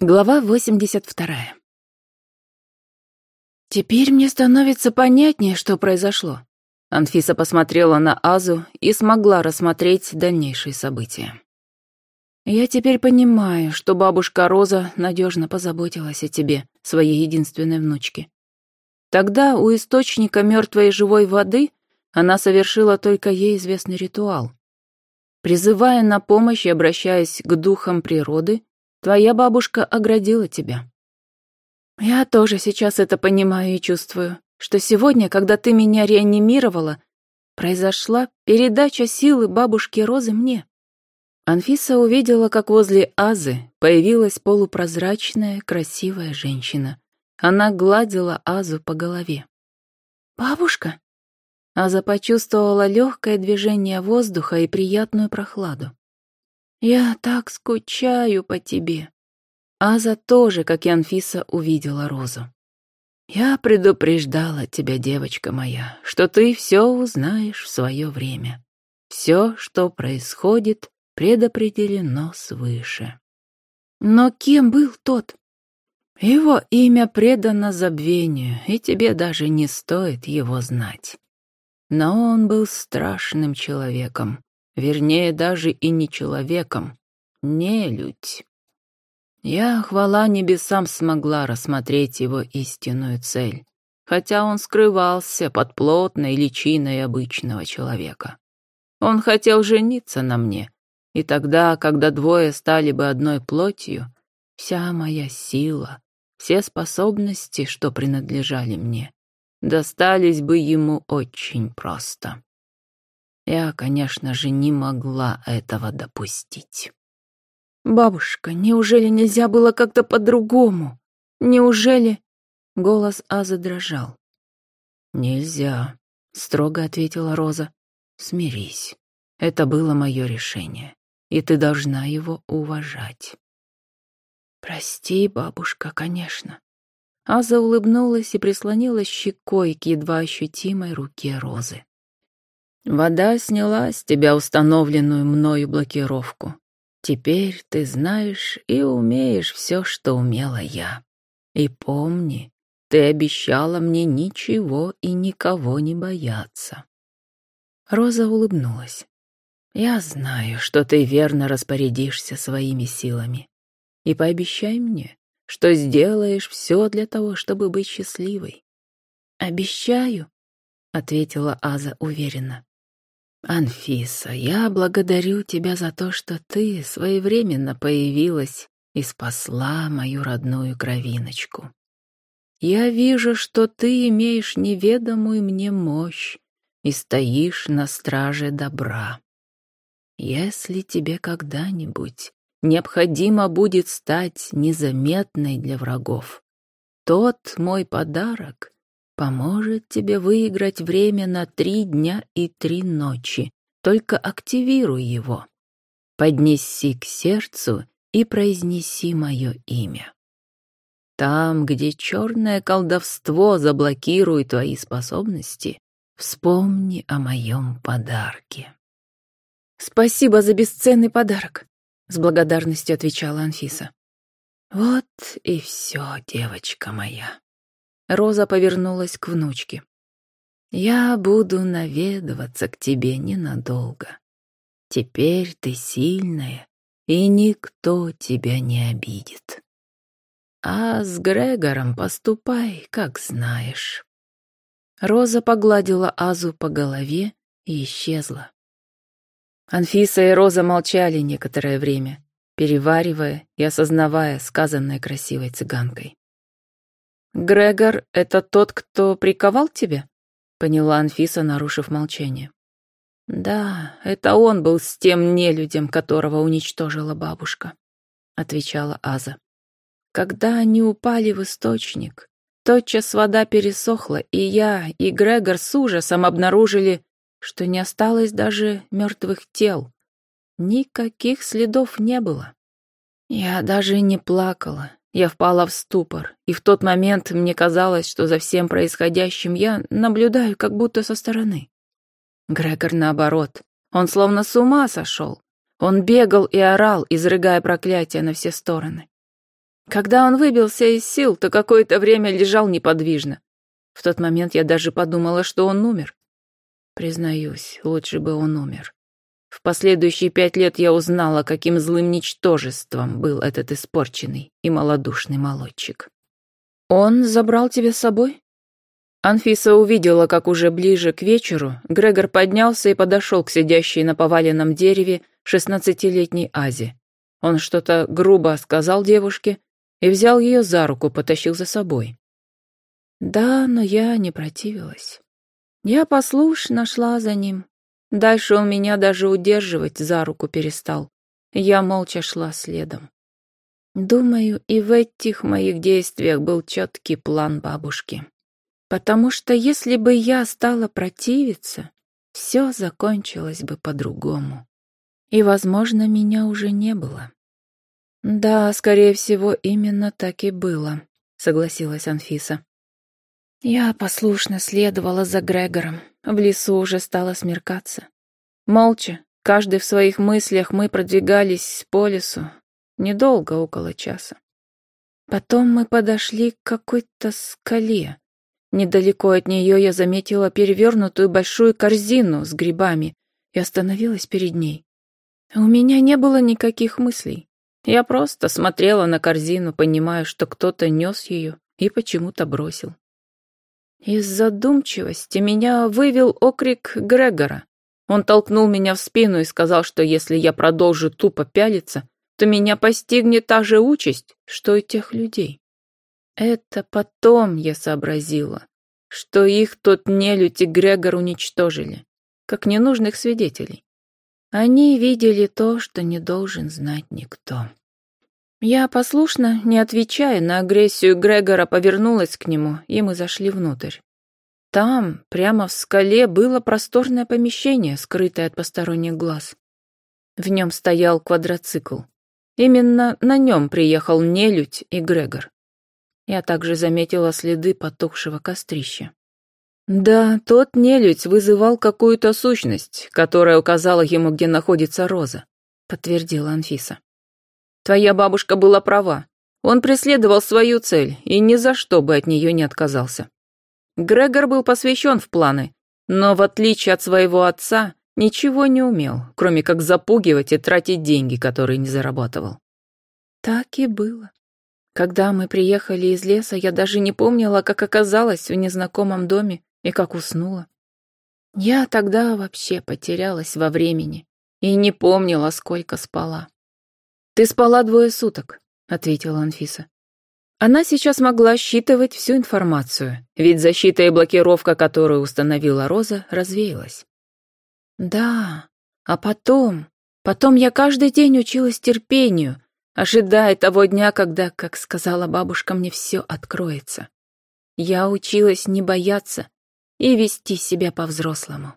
Глава 82. Теперь мне становится понятнее, что произошло. Анфиса посмотрела на Азу и смогла рассмотреть дальнейшие события. Я теперь понимаю, что бабушка Роза надежно позаботилась о тебе, своей единственной внучке. Тогда у источника мертвой и живой воды она совершила только ей известный ритуал. Призывая на помощь и обращаясь к духам природы, твоя бабушка оградила тебя. Я тоже сейчас это понимаю и чувствую, что сегодня, когда ты меня реанимировала, произошла передача силы бабушки Розы мне. Анфиса увидела, как возле Азы появилась полупрозрачная, красивая женщина. Она гладила Азу по голове. «Бабушка?» Аза почувствовала легкое движение воздуха и приятную прохладу. «Я так скучаю по тебе». Аза тоже, как и Анфиса, увидела Розу. «Я предупреждала тебя, девочка моя, что ты все узнаешь в свое время. Все, что происходит, предопределено свыше». «Но кем был тот?» «Его имя предано забвению, и тебе даже не стоит его знать. Но он был страшным человеком. Вернее, даже и не человеком, нелюдь. Я, хвала небесам, смогла рассмотреть его истинную цель, хотя он скрывался под плотной личиной обычного человека. Он хотел жениться на мне, и тогда, когда двое стали бы одной плотью, вся моя сила, все способности, что принадлежали мне, достались бы ему очень просто. Я, конечно же, не могла этого допустить. «Бабушка, неужели нельзя было как-то по-другому? Неужели...» Голос Азы дрожал. «Нельзя», — строго ответила Роза. «Смирись. Это было мое решение, и ты должна его уважать». «Прости, бабушка, конечно». Аза улыбнулась и прислонилась щекой к едва ощутимой руке Розы. «Вода сняла с тебя установленную мною блокировку. Теперь ты знаешь и умеешь все, что умела я. И помни, ты обещала мне ничего и никого не бояться». Роза улыбнулась. «Я знаю, что ты верно распорядишься своими силами. И пообещай мне, что сделаешь все для того, чтобы быть счастливой». «Обещаю», — ответила Аза уверенно. «Анфиса, я благодарю тебя за то, что ты своевременно появилась и спасла мою родную кровиночку. Я вижу, что ты имеешь неведомую мне мощь и стоишь на страже добра. Если тебе когда-нибудь необходимо будет стать незаметной для врагов, тот мой подарок поможет тебе выиграть время на 3 дня и 3 ночи. Только активируй его. Поднеси к сердцу и произнеси мое имя. Там, где черное колдовство заблокирует твои способности, вспомни о моем подарке». «Спасибо за бесценный подарок», — с благодарностью отвечала Анфиса. «Вот и все, девочка моя». Роза повернулась к внучке. «Я буду наведываться к тебе ненадолго. Теперь ты сильная, и никто тебя не обидит. А с Грегором поступай, как знаешь». Роза погладила Азу по голове и исчезла. Анфиса и Роза молчали некоторое время, переваривая и осознавая сказанное красивой цыганкой. «Грегор — это тот, кто приковал тебя?» — поняла Анфиса, нарушив молчание. «Да, это он был с тем нелюдем, которого уничтожила бабушка», — отвечала Аза. «Когда они упали в источник, тотчас вода пересохла, и я, и Грегор с ужасом обнаружили, что не осталось даже мертвых тел. Никаких следов не было. Я даже не плакала. Я впала в ступор, и в тот момент мне казалось, что за всем происходящим я наблюдаю как будто со стороны. Грегор наоборот, он словно с ума сошел. Он бегал и орал, изрыгая проклятия на все стороны. Когда он выбился из сил, то какое-то время лежал неподвижно. В тот момент я даже подумала, что он умер. Признаюсь, лучше бы он умер. В последующие 5 лет я узнала, каким злым ничтожеством был этот испорченный и малодушный молодчик. «Он забрал тебя с собой?» Анфиса увидела, как уже ближе к вечеру Грегор поднялся и подошел к сидящей на поваленном дереве 16-летней Азе. Он что-то грубо сказал девушке и взял ее за руку, потащил за собой. Да, но я не противилась. Я послушно шла за ним. Дальше он меня даже удерживать за руку перестал. Я молча шла следом. Думаю, и в этих моих действиях был четкий план бабушки. Потому что если бы я стала противиться, все закончилось бы по-другому. И, возможно, меня уже не было. Да, скорее всего, именно так и было, согласилась Анфиса. Я послушно следовала за Грегором. В лесу уже стало смеркаться. Молча, каждый в своих мыслях, мы продвигались по лесу. Недолго, около часа. Потом мы подошли к какой-то скале. Недалеко от нее я заметила перевернутую большую корзину с грибами и остановилась перед ней. У меня не было никаких мыслей. Я просто смотрела на корзину, понимая, что кто-то нес ее и почему-то бросил. Из задумчивости меня вывел окрик Грегора. Он толкнул меня в спину и сказал, что если я продолжу тупо пялиться, то меня постигнет та же участь, что и тех людей. Это потом я сообразила, что их тот нелюдь и Грегор уничтожили, как ненужных свидетелей. Они видели то, что не должен знать никто. Я послушно, не отвечая на агрессию Грегора, повернулась к нему, и мы зашли внутрь. Там, прямо в скале, было просторное помещение, скрытое от посторонних глаз. В нем стоял квадроцикл. Именно на нем приехал нелюдь и Грегор. Я также заметила следы потухшего кострища. Да, тот нелюдь вызывал какую-то сущность, которая указала ему, где находится Роза, подтвердила Анфиса. Твоя бабушка была права. Он преследовал свою цель и ни за что бы от нее не отказался. Грегор был посвящен в планы, но в отличие от своего отца ничего не умел, кроме как запугивать и тратить деньги, которые не зарабатывал. Так и было. Когда мы приехали из леса, я даже не помнила, как оказалась в незнакомом доме и как уснула. Я тогда вообще потерялась во времени и не помнила, сколько спала. «Ты спала 2 суток», — ответила Анфиса. Она сейчас могла считывать всю информацию, ведь защита и блокировка, которую установила Роза, развеялась. Да, а потом я каждый день училась терпению, ожидая того дня, когда, как сказала бабушка, мне все откроется. Я училась не бояться и вести себя по-взрослому.